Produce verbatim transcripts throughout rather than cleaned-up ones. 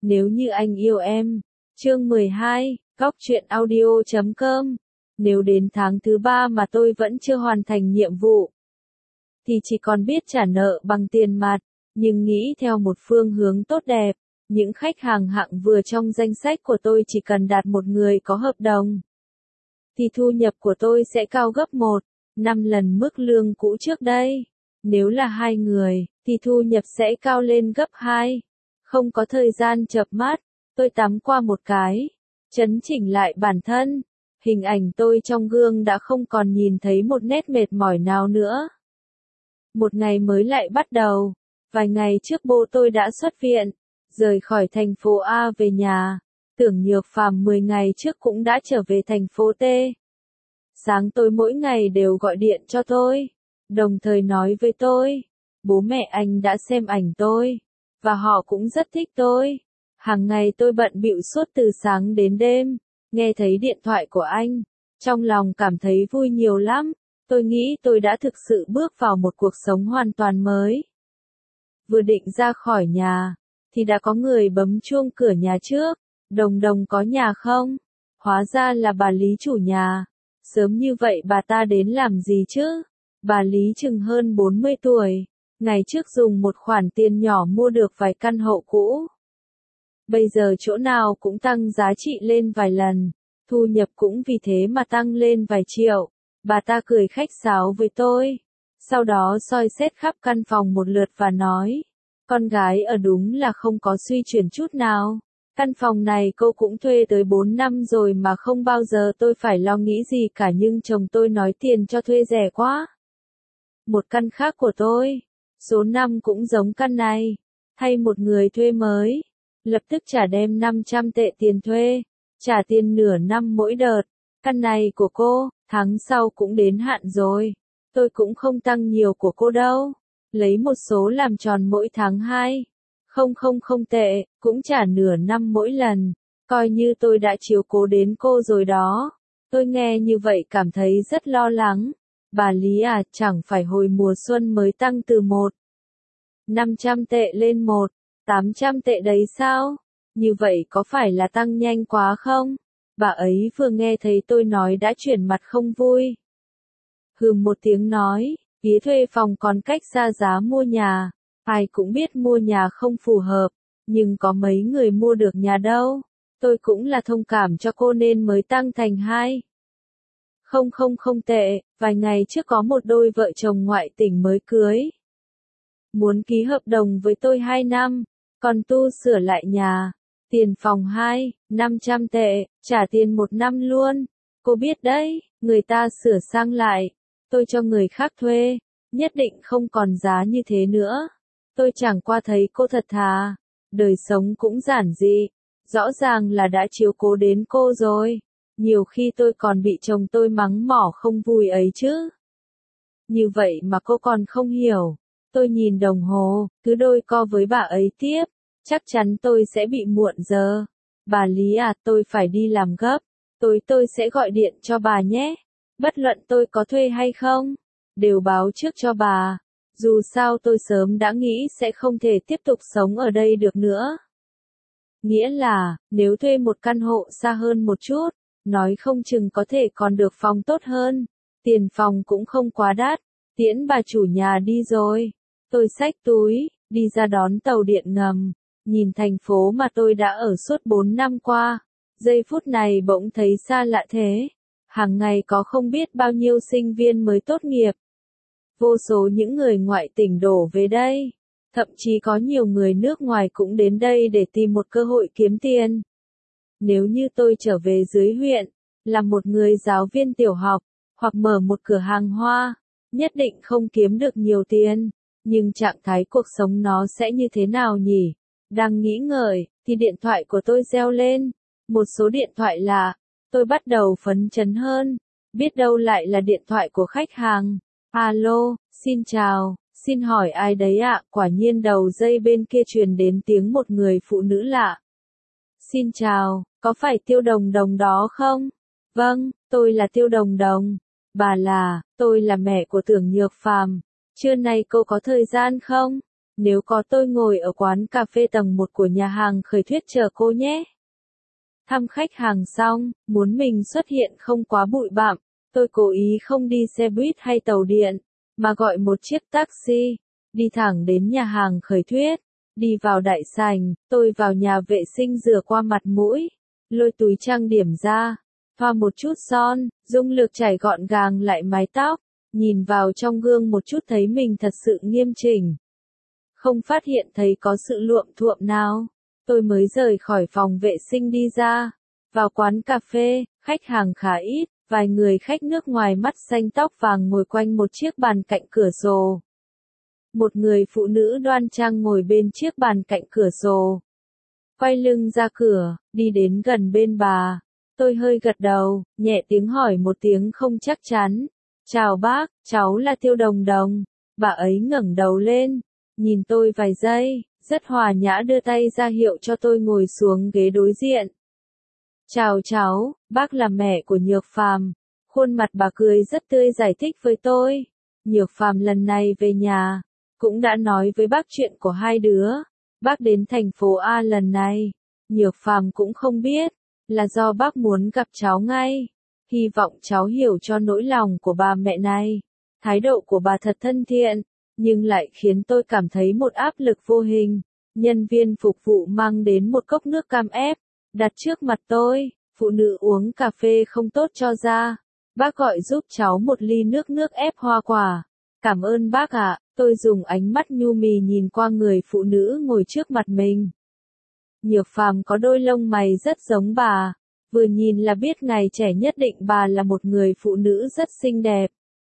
Nếu như anh yêu em. Chương mười hai, góc truyện audio chấm com. Nếu đến tháng thứ ba mà tôi vẫn chưa hoàn thành nhiệm vụ, thì chỉ còn biết trả nợ bằng tiền mặt, nhưng nghĩ theo một phương hướng tốt đẹp. Những khách hàng hạng vừa trong danh sách của tôi chỉ cần đạt một người có hợp đồng, thì thu nhập của tôi sẽ cao gấp một, năm lần mức lương cũ trước đây. Nếu là hai người, thì thu nhập sẽ cao lên gấp hai. Không có thời gian chợp mắt, tôi tắm qua một cái, chấn chỉnh lại bản thân. Hình ảnh tôi trong gương đã không còn nhìn thấy một nét mệt mỏi nào nữa. Một ngày mới lại bắt đầu. Vài ngày trước bố tôi đã xuất viện, rời khỏi thành phố A về nhà. Tưởng Nhược Phàm mười ngày trước cũng đã trở về thành phố T. Sáng tôi mỗi ngày đều gọi điện cho tôi, đồng thời nói với tôi, bố mẹ anh đã xem ảnh tôi, và họ cũng rất thích tôi. Hàng ngày tôi bận bịu suốt từ sáng đến đêm, nghe thấy điện thoại của anh, trong lòng cảm thấy vui nhiều lắm. Tôi nghĩ tôi đã thực sự bước vào một cuộc sống hoàn toàn mới. Vừa định ra khỏi nhà, thì đã có người bấm chuông cửa nhà trước. Đồng đồng có nhà không? Hóa ra là bà Lý chủ nhà. Sớm như vậy bà ta đến làm gì chứ? Bà Lý chừng hơn bốn mươi tuổi. Ngày trước dùng một khoản tiền nhỏ mua được vài căn hộ cũ. Bây giờ chỗ nào cũng tăng giá trị lên vài lần. Thu nhập cũng vì thế mà tăng lên vài triệu. Bà ta cười khách sáo với tôi. Sau đó soi xét khắp căn phòng một lượt và nói. Con gái ở đúng là không có suy chuyển chút nào. Căn phòng này cô cũng thuê tới bốn năm rồi mà không bao giờ tôi phải lo nghĩ gì cả, nhưng chồng tôi nói tiền cho thuê rẻ quá. Một căn khác của tôi, số năm cũng giống căn này, thay một người thuê mới, lập tức trả đem năm trăm tệ tiền thuê, trả tiền nửa năm mỗi đợt. Căn này của cô, tháng sau cũng đến hạn rồi, tôi cũng không tăng nhiều của cô đâu, lấy một số làm tròn mỗi tháng hai. Không không không tệ, cũng trả nửa năm mỗi lần, coi như tôi đã chiếu cố đến cô rồi đó. Tôi nghe như vậy cảm thấy rất lo lắng. Bà Lý à, chẳng phải hồi mùa xuân mới tăng từ một năm trăm tệ lên một tám trăm tệ đấy sao? Như vậy có phải là tăng nhanh quá không? Bà ấy vừa nghe thấy tôi nói đã chuyển mặt không vui. Hừm một tiếng nói, phí thuê phòng còn cách xa giá mua nhà. Ai cũng biết mua nhà không phù hợp, nhưng có mấy người mua được nhà đâu. Tôi cũng là thông cảm cho cô nên mới tăng thành hai. Không không không tệ, vài ngày trước có một đôi vợ chồng ngoại tỉnh mới cưới. Muốn ký hợp đồng với tôi hai năm, còn tu sửa lại nhà. Tiền phòng hai, năm trăm tệ, trả tiền một năm luôn. Cô biết đấy, người ta sửa sang lại, tôi cho người khác thuê, nhất định không còn giá như thế nữa. Tôi chẳng qua thấy cô thật thà, đời sống cũng giản dị, rõ ràng là đã chiếu cố đến cô rồi. Nhiều khi tôi còn bị chồng tôi mắng mỏ không vui ấy chứ. Như vậy mà cô còn không hiểu. Tôi nhìn đồng hồ, cứ đôi co với bà ấy tiếp, chắc chắn tôi sẽ bị muộn giờ. Bà Lý à, tôi phải đi làm gấp, tối tôi sẽ gọi điện cho bà nhé. Bất luận tôi có thuê hay không, đều báo trước cho bà. Dù sao tôi sớm đã nghĩ sẽ không thể tiếp tục sống ở đây được nữa. Nghĩa là, nếu thuê một căn hộ xa hơn một chút, nói không chừng có thể còn được phòng tốt hơn. Tiền phòng cũng không quá đắt. Tiễn bà chủ nhà đi rồi. Tôi xách túi, đi ra đón tàu điện ngầm. Nhìn thành phố mà tôi đã ở suốt bốn năm qua. Giây phút này bỗng thấy xa lạ thế. Hàng ngày có không biết bao nhiêu sinh viên mới tốt nghiệp. Vô số những người ngoại tỉnh đổ về đây. Thậm chí có nhiều người nước ngoài cũng đến đây để tìm một cơ hội kiếm tiền. Nếu như tôi trở về dưới huyện, làm một người giáo viên tiểu học, hoặc mở một cửa hàng hoa, nhất định không kiếm được nhiều tiền. Nhưng trạng thái cuộc sống nó sẽ như thế nào nhỉ? Đang nghĩ ngợi, thì điện thoại của tôi reo lên. Một số điện thoại lạ. Tôi bắt đầu phấn chấn hơn. Biết đâu lại là điện thoại của khách hàng. Alo, xin chào, xin hỏi ai đấy ạ? Quả nhiên đầu dây bên kia truyền đến tiếng một người phụ nữ lạ. Xin chào, có phải Tiêu Đồng Đồng đó không? Vâng, tôi là Tiêu Đồng Đồng. Bà là, tôi là mẹ của Tưởng Nhược Phàm. Trưa nay cô có thời gian không? Nếu có tôi ngồi ở quán cà phê tầng một của nhà hàng khởi thuyết chờ cô nhé. Thăm khách hàng xong, muốn mình xuất hiện không quá bụi bặm, tôi cố ý không đi xe buýt hay tàu điện, mà gọi một chiếc taxi, đi thẳng đến nhà hàng khởi thuyết. Đi vào đại sảnh, tôi vào nhà vệ sinh rửa qua mặt mũi, lôi túi trang điểm ra, thoa một chút son, dung lược chải gọn gàng lại mái tóc, nhìn vào trong gương một chút thấy mình thật sự nghiêm chỉnh. Không phát hiện thấy có sự luộm thuộm nào, tôi mới rời khỏi phòng vệ sinh đi ra. Vào quán cà phê, khách hàng khá ít, vài người khách nước ngoài mắt xanh tóc vàng ngồi quanh một chiếc bàn cạnh cửa sổ. Một người phụ nữ đoan trang ngồi bên chiếc bàn cạnh cửa sổ. Quay lưng ra cửa, đi đến gần bên bà. Tôi hơi gật đầu, nhẹ tiếng hỏi một tiếng không chắc chắn. Chào bác, cháu là Tiêu Đồng Đồng. Bà ấy ngẩng đầu lên, nhìn tôi vài giây, rất hòa nhã đưa tay ra hiệu cho tôi ngồi xuống ghế đối diện. Chào cháu, bác là mẹ của Nhược Phàm. Khuôn mặt bà cười rất tươi giải thích với tôi. Nhược Phàm lần này về nhà, cũng đã nói với bác chuyện của hai đứa. Bác đến thành phố A lần này, Nhược Phàm cũng không biết, là do bác muốn gặp cháu ngay. Hy vọng cháu hiểu cho nỗi lòng của bà mẹ này. Thái độ của bà thật thân thiện, nhưng lại khiến tôi cảm thấy một áp lực vô hình. Nhân viên phục vụ mang đến một cốc nước cam ép, đặt trước mặt tôi. Phụ nữ uống cà phê không tốt cho da. Bác gọi giúp cháu một ly nước nước ép hoa quả. Cảm ơn bác ạ. Tôi dùng ánh mắt nhu mì nhìn qua người phụ nữ ngồi trước mặt mình. Nhược Phàm có đôi lông mày rất giống bà. Vừa nhìn là biết ngày trẻ nhất định bà là một người phụ nữ rất xinh đẹp.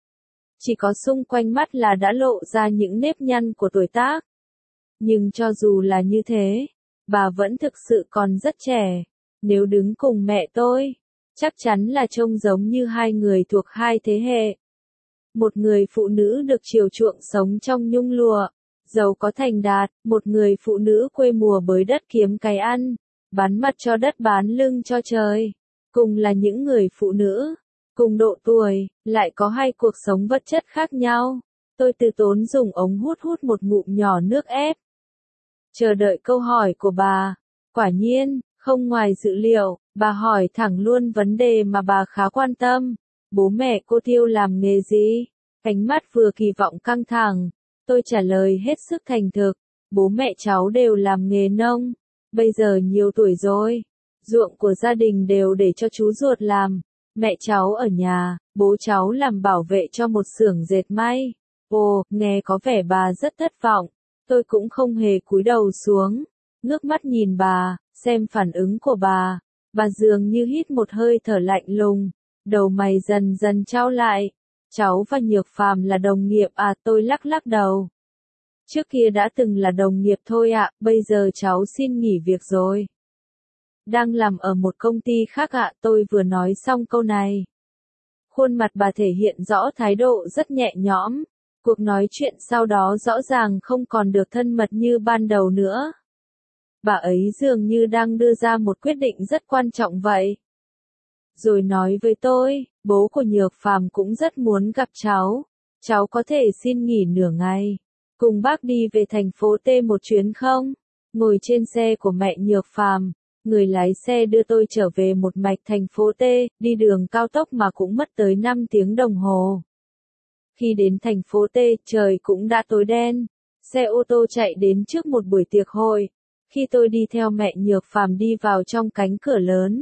Chỉ có xung quanh mắt là đã lộ ra những nếp nhăn của tuổi tác. Nhưng cho dù là như thế, bà vẫn thực sự còn rất trẻ. Nếu đứng cùng mẹ tôi, chắc chắn là trông giống như hai người thuộc hai thế hệ. Một người phụ nữ được chiều chuộng sống trong nhung lụa, giàu có thành đạt, một người phụ nữ quê mùa bới đất kiếm cái ăn, bán mặt cho đất bán lưng cho trời. Cùng là những người phụ nữ, cùng độ tuổi, lại có hai cuộc sống vật chất khác nhau. Tôi từ tốn dùng ống hút hút một ngụm nhỏ nước ép. Chờ đợi câu hỏi của bà. Quả nhiên, không ngoài dự liệu, bà hỏi thẳng luôn vấn đề mà bà khá quan tâm. Bố mẹ cô Tiêu làm nghề gì? Ánh mắt vừa kỳ vọng căng thẳng. Tôi trả lời hết sức thành thực. Bố mẹ cháu đều làm nghề nông. Bây giờ nhiều tuổi rồi. Ruộng của gia đình đều để cho chú ruột làm. Mẹ cháu ở nhà, bố cháu làm bảo vệ cho một xưởng dệt may. Ồ, nghe có vẻ bà rất thất vọng. Tôi cũng không hề cúi đầu xuống. Ngước mắt nhìn bà, xem phản ứng của bà. Bà dường như hít một hơi thở lạnh lùng. Đầu mày dần dần trao lại. Cháu và Nhược Phàm là đồng nghiệp à? Tôi lắc lắc đầu. Trước kia đã từng là đồng nghiệp thôi ạ, bây giờ cháu xin nghỉ việc rồi. Đang làm ở một công ty khác ạ. Tôi vừa nói xong câu này. Khuôn mặt bà thể hiện rõ thái độ rất nhẹ nhõm. Cuộc nói chuyện sau đó rõ ràng không còn được thân mật như ban đầu nữa. Bà ấy dường như đang đưa ra một quyết định rất quan trọng vậy. Rồi nói với tôi, bố của Nhược Phàm cũng rất muốn gặp cháu. Cháu có thể xin nghỉ nửa ngày. Cùng bác đi về thành phố T một chuyến không? Ngồi trên xe của mẹ Nhược Phàm, người lái xe đưa tôi trở về một mạch thành phố T, đi đường cao tốc mà cũng mất tới năm tiếng đồng hồ. Khi đến thành phố T, trời cũng đã tối đen. Xe ô tô chạy đến trước một buổi tiệc hội. Khi tôi đi theo mẹ Nhược Phàm đi vào trong cánh cửa lớn,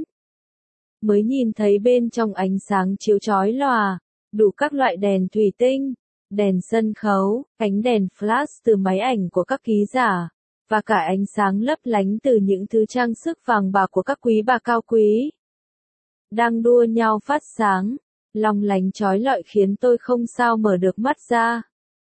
mới nhìn thấy bên trong ánh sáng chiếu chói lòa, đủ các loại đèn thủy tinh, đèn sân khấu, ánh đèn flash từ máy ảnh của các ký giả, và cả ánh sáng lấp lánh từ những thứ trang sức vàng bạc của các quý bà cao quý. Đang đua nhau phát sáng, long lánh chói lọi khiến tôi không sao mở được mắt ra.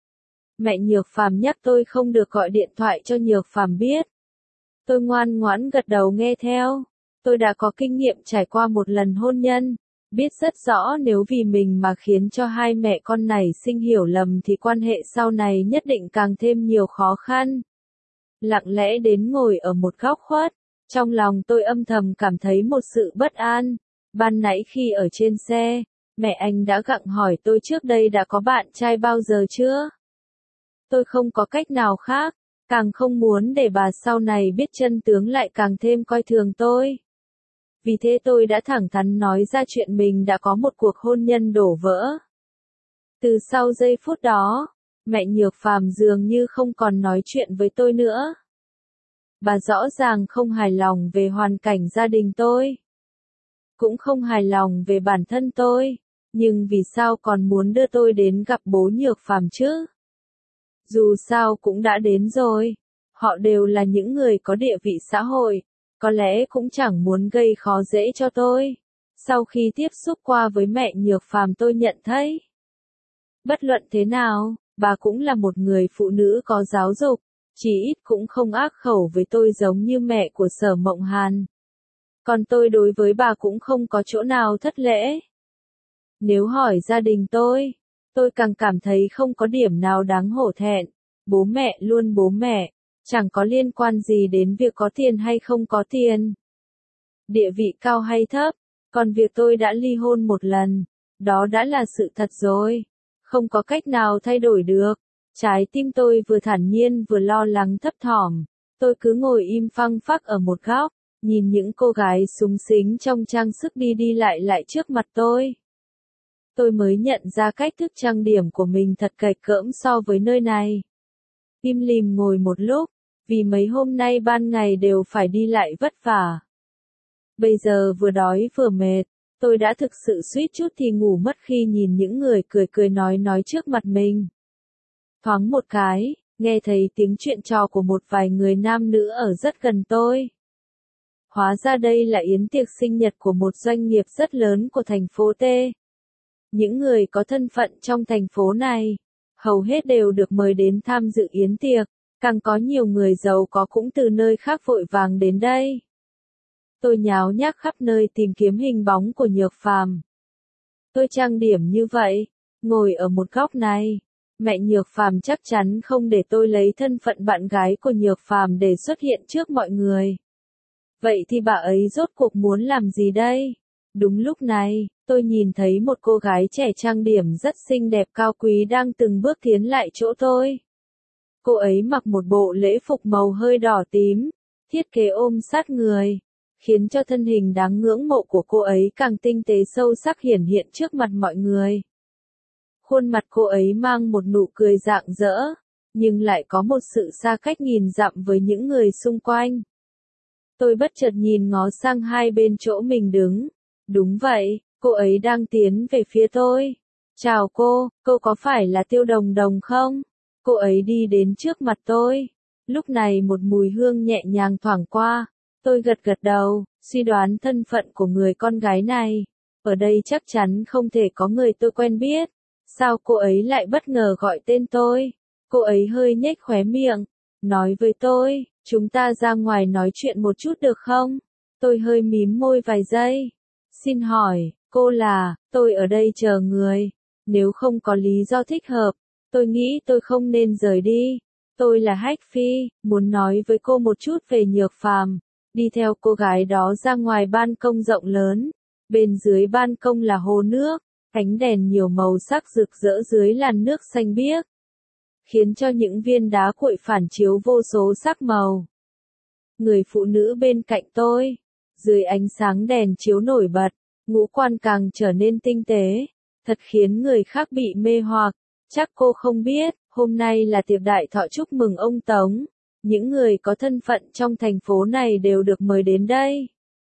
Mẹ Nhược Phàm nhắc tôi không được gọi điện thoại cho Nhược Phàm biết. Tôi ngoan ngoãn gật đầu nghe theo. Tôi đã có kinh nghiệm trải qua một lần hôn nhân, biết rất rõ nếu vì mình mà khiến cho hai mẹ con này sinh hiểu lầm thì quan hệ sau này nhất định càng thêm nhiều khó khăn. Lặng lẽ đến ngồi ở một góc khuất, trong lòng tôi âm thầm cảm thấy một sự bất an. Ban nãy khi ở trên xe, mẹ anh đã gặng hỏi tôi trước đây đã có bạn trai bao giờ chưa? Tôi không có cách nào khác, càng không muốn để bà sau này biết chân tướng lại càng thêm coi thường tôi. Vì thế tôi đã thẳng thắn nói ra chuyện mình đã có một cuộc hôn nhân đổ vỡ. Từ sau giây phút đó, mẹ Nhược Phàm dường như không còn nói chuyện với tôi nữa. Bà rõ ràng không hài lòng về hoàn cảnh gia đình tôi. Cũng không hài lòng về bản thân tôi, nhưng vì sao còn muốn đưa tôi đến gặp bố Nhược Phàm chứ? Dù sao cũng đã đến rồi, họ đều là những người có địa vị xã hội, có lẽ cũng chẳng muốn gây khó dễ cho tôi. Sau khi tiếp xúc qua với mẹ Nhược Phàm tôi nhận thấy, bất luận thế nào, bà cũng là một người phụ nữ có giáo dục, chỉ ít cũng không ác khẩu với tôi giống như mẹ của Sở Mộng Hàn. Còn tôi đối với bà cũng không có chỗ nào thất lễ. Nếu hỏi gia đình tôi, tôi càng cảm thấy không có điểm nào đáng hổ thẹn. Bố mẹ luôn bố mẹ, chẳng có liên quan gì đến việc có tiền hay không có tiền, địa vị cao hay thấp. Còn việc tôi đã ly hôn một lần, đó đã là sự thật rồi, không có cách nào thay đổi được. Trái tim tôi vừa thản nhiên vừa lo lắng thấp thỏm. Tôi cứ ngồi im phăng phắc ở một góc, nhìn những cô gái xúng xính trong trang sức đi đi lại lại trước mặt tôi. Tôi mới nhận ra cách thức trang điểm của mình thật cạch cỡm so với nơi này. Im lìm ngồi một lúc, vì mấy hôm nay ban ngày đều phải đi lại vất vả. Bây giờ vừa đói vừa mệt, tôi đã thực sự suýt chút thì ngủ mất khi nhìn những người cười cười nói nói trước mặt mình. Thoáng một cái, nghe thấy tiếng chuyện trò của một vài người nam nữ ở rất gần tôi. Hóa ra đây là yến tiệc sinh nhật của một doanh nghiệp rất lớn của thành phố T. Những người có thân phận trong thành phố này, hầu hết đều được mời đến tham dự yến tiệc, càng có nhiều người giàu có cũng từ nơi khác vội vàng đến đây. Tôi nháo nhác khắp nơi tìm kiếm hình bóng của Nhược Phàm. Tôi trang điểm như vậy, ngồi ở một góc này. Mẹ Nhược Phàm chắc chắn không để tôi lấy thân phận bạn gái của Nhược Phàm để xuất hiện trước mọi người. Vậy thì bà ấy rốt cuộc muốn làm gì đây? Đúng lúc này, tôi nhìn thấy một cô gái trẻ trang điểm rất xinh đẹp cao quý đang từng bước tiến lại chỗ tôi. Cô ấy mặc một bộ lễ phục màu hơi đỏ tím, thiết kế ôm sát người, khiến cho thân hình đáng ngưỡng mộ của cô ấy càng tinh tế sâu sắc hiển hiện trước mặt mọi người. Khuôn mặt cô ấy mang một nụ cười rạng rỡ, nhưng lại có một sự xa cách nghìn dặm với những người xung quanh. Tôi bất chợt nhìn ngó sang hai bên chỗ mình đứng. Đúng vậy, cô ấy đang tiến về phía tôi. Chào cô, cô có phải là Tiêu Đồng Đồng không? Cô ấy đi đến trước mặt tôi. Lúc này một mùi hương nhẹ nhàng thoảng qua. Tôi gật gật đầu, suy đoán thân phận của người con gái này. Ở đây chắc chắn không thể có người tôi quen biết. Sao cô ấy lại bất ngờ gọi tên tôi? Cô ấy hơi nhếch khóe miệng, nói với tôi, chúng ta ra ngoài nói chuyện một chút được không? Tôi hơi mím môi vài giây. Xin hỏi, cô là, tôi ở đây chờ người. Nếu không có lý do thích hợp, tôi nghĩ tôi không nên rời đi. Tôi là Hách Phi, muốn nói với cô một chút về Nhược Phàm. Đi theo cô gái đó ra ngoài ban công rộng lớn. Bên dưới ban công là hồ nước, ánh đèn nhiều màu sắc rực rỡ dưới làn nước xanh biếc, khiến cho những viên đá cuội phản chiếu vô số sắc màu. Người phụ nữ bên cạnh tôi, dưới ánh sáng đèn chiếu nổi bật, ngũ quan càng trở nên tinh tế, thật khiến người khác bị mê hoặc. Chắc cô không biết, hôm nay là tiệc đại thọ chúc mừng ông Tống. Những người có thân phận trong thành phố này đều được mời đến đây.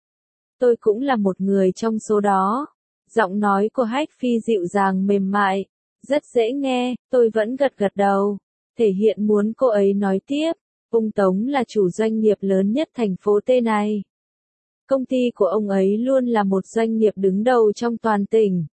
Tôi cũng là một người trong số đó. Giọng nói của Hách Phi dịu dàng mềm mại, rất dễ nghe, tôi vẫn gật gật đầu, thể hiện muốn cô ấy nói tiếp. Ông Tống là chủ doanh nghiệp lớn nhất thành phố T này. Công ty của ông ấy luôn là một doanh nghiệp đứng đầu trong toàn tỉnh.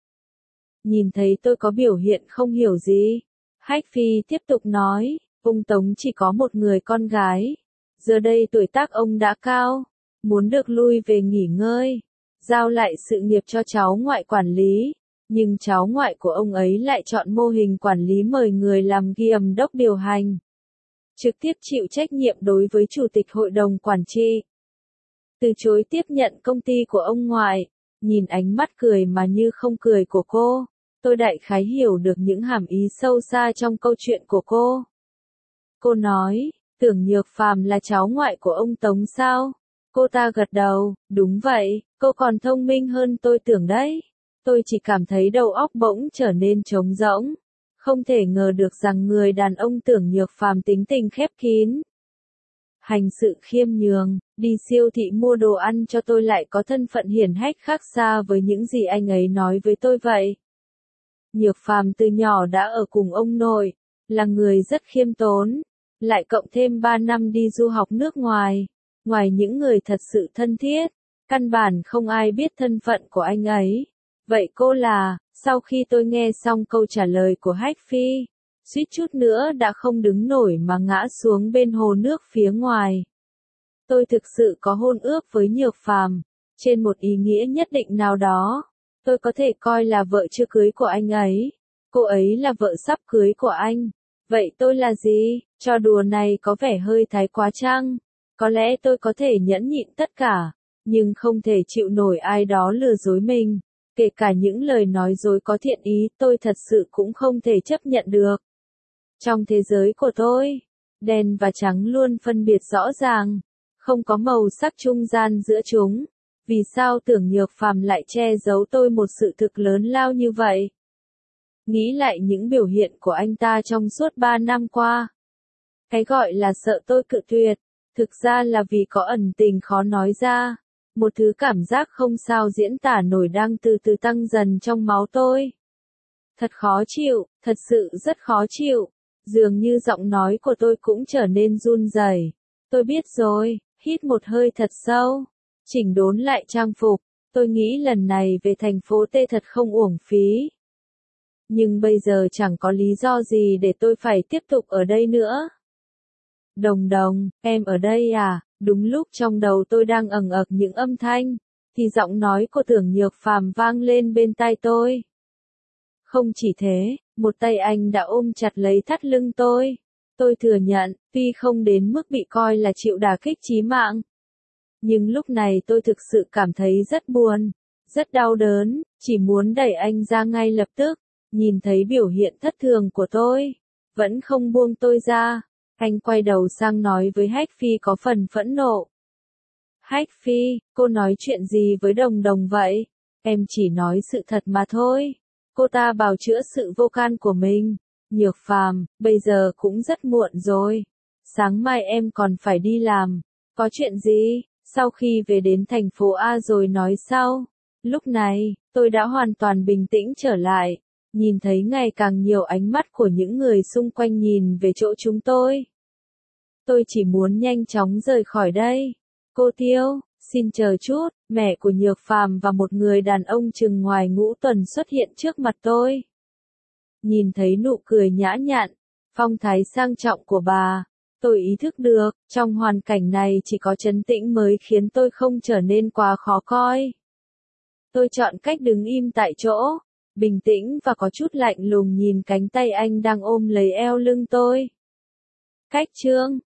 Nhìn thấy tôi có biểu hiện không hiểu gì, Hách Phi tiếp tục nói, ông Tống chỉ có một người con gái. Giờ đây tuổi tác ông đã cao, muốn được lui về nghỉ ngơi, giao lại sự nghiệp cho cháu ngoại quản lý. Nhưng cháu ngoại của ông ấy lại chọn mô hình quản lý mời người làm giám đốc điều hành, trực tiếp chịu trách nhiệm đối với chủ tịch hội đồng quản trị. Từ chối tiếp nhận công ty của ông ngoại, nhìn ánh mắt cười mà như không cười của cô, tôi đại khái hiểu được những hàm ý sâu xa trong câu chuyện của cô. Cô nói, Tưởng Nhược Phàm là cháu ngoại của ông Tống sao? Cô ta gật đầu, đúng vậy, cô còn thông minh hơn tôi tưởng đấy. Tôi chỉ cảm thấy đầu óc bỗng trở nên trống rỗng. Không thể ngờ được rằng người đàn ông Tưởng Nhược Phàm tính tình khép kín, hành sự khiêm nhường, đi siêu thị mua đồ ăn cho tôi lại có thân phận hiển hách khác xa với những gì anh ấy nói với tôi vậy. Nhược Phàm từ nhỏ đã ở cùng ông nội, là người rất khiêm tốn, lại cộng thêm ba năm đi du học nước ngoài, ngoài những người thật sự thân thiết, căn bản không ai biết thân phận của anh ấy. Vậy cô là, sau khi tôi nghe xong câu trả lời của Hách Phi, suýt chút nữa đã không đứng nổi mà ngã xuống bên hồ nước phía ngoài. Tôi thực sự có hôn ước với Nhược Phàm, trên một ý nghĩa nhất định nào đó, tôi có thể coi là vợ chưa cưới của anh ấy, cô ấy là vợ sắp cưới của anh. Vậy tôi là gì? Trò đùa này có vẻ hơi thái quá chăng? Có lẽ tôi có thể nhẫn nhịn tất cả, nhưng không thể chịu nổi ai đó lừa dối mình. Kể cả những lời nói dối có thiện ý, tôi thật sự cũng không thể chấp nhận được. Trong thế giới của tôi, đen và trắng luôn phân biệt rõ ràng, không có màu sắc trung gian giữa chúng. Vì sao Tưởng Nhược Phàm lại che giấu tôi một sự thực lớn lao như vậy? Nghĩ lại những biểu hiện của anh ta trong suốt ba năm qua. Cái gọi là sợ tôi cự tuyệt, thực ra là vì có ẩn tình khó nói ra. Một thứ cảm giác không sao diễn tả nổi đang từ từ tăng dần trong máu tôi. Thật khó chịu, thật sự rất khó chịu. Dường như giọng nói của tôi cũng trở nên run rẩy. Tôi biết rồi, hít một hơi thật sâu, chỉnh đốn lại trang phục. Tôi nghĩ lần này về thành phố T thật không uổng phí. Nhưng bây giờ chẳng có lý do gì để tôi phải tiếp tục ở đây nữa. Đồng Đồng, em ở đây à? Đúng lúc trong đầu tôi đang ầng ậc những âm thanh, thì giọng nói của Tưởng Nhược Phàm vang lên bên tai tôi. Không chỉ thế, một tay anh đã ôm chặt lấy thắt lưng tôi. Tôi thừa nhận, tuy không đến mức bị coi là chịu đả kích chí mạng, nhưng lúc này tôi thực sự cảm thấy rất buồn, rất đau đớn, chỉ muốn đẩy anh ra ngay lập tức. Nhìn thấy biểu hiện thất thường của tôi, vẫn không buông tôi ra, anh quay đầu sang nói với Hách Phi có phần phẫn nộ. Hách Phi, cô nói chuyện gì với Đồng Đồng vậy? Em chỉ nói sự thật mà thôi. Cô ta bào chữa sự vô can của mình. Nhược Phàm, bây giờ cũng rất muộn rồi. Sáng mai em còn phải đi làm. Có chuyện gì? Sau khi về đến thành phố A rồi nói sau. Lúc này, tôi đã hoàn toàn bình tĩnh trở lại. Nhìn thấy ngày càng nhiều ánh mắt của những người xung quanh nhìn về chỗ chúng tôi. Tôi chỉ muốn nhanh chóng rời khỏi đây. Cô Tiêu, xin chờ chút, mẹ của Nhược Phàm và một người đàn ông chừng ngoài ngũ tuần xuất hiện trước mặt tôi. Nhìn thấy nụ cười nhã nhặn, phong thái sang trọng của bà, tôi ý thức được, trong hoàn cảnh này chỉ có trấn tĩnh mới khiến tôi không trở nên quá khó coi. Tôi chọn cách đứng im tại chỗ, bình tĩnh và có chút lạnh lùng nhìn cánh tay anh đang ôm lấy eo lưng tôi. Cách chương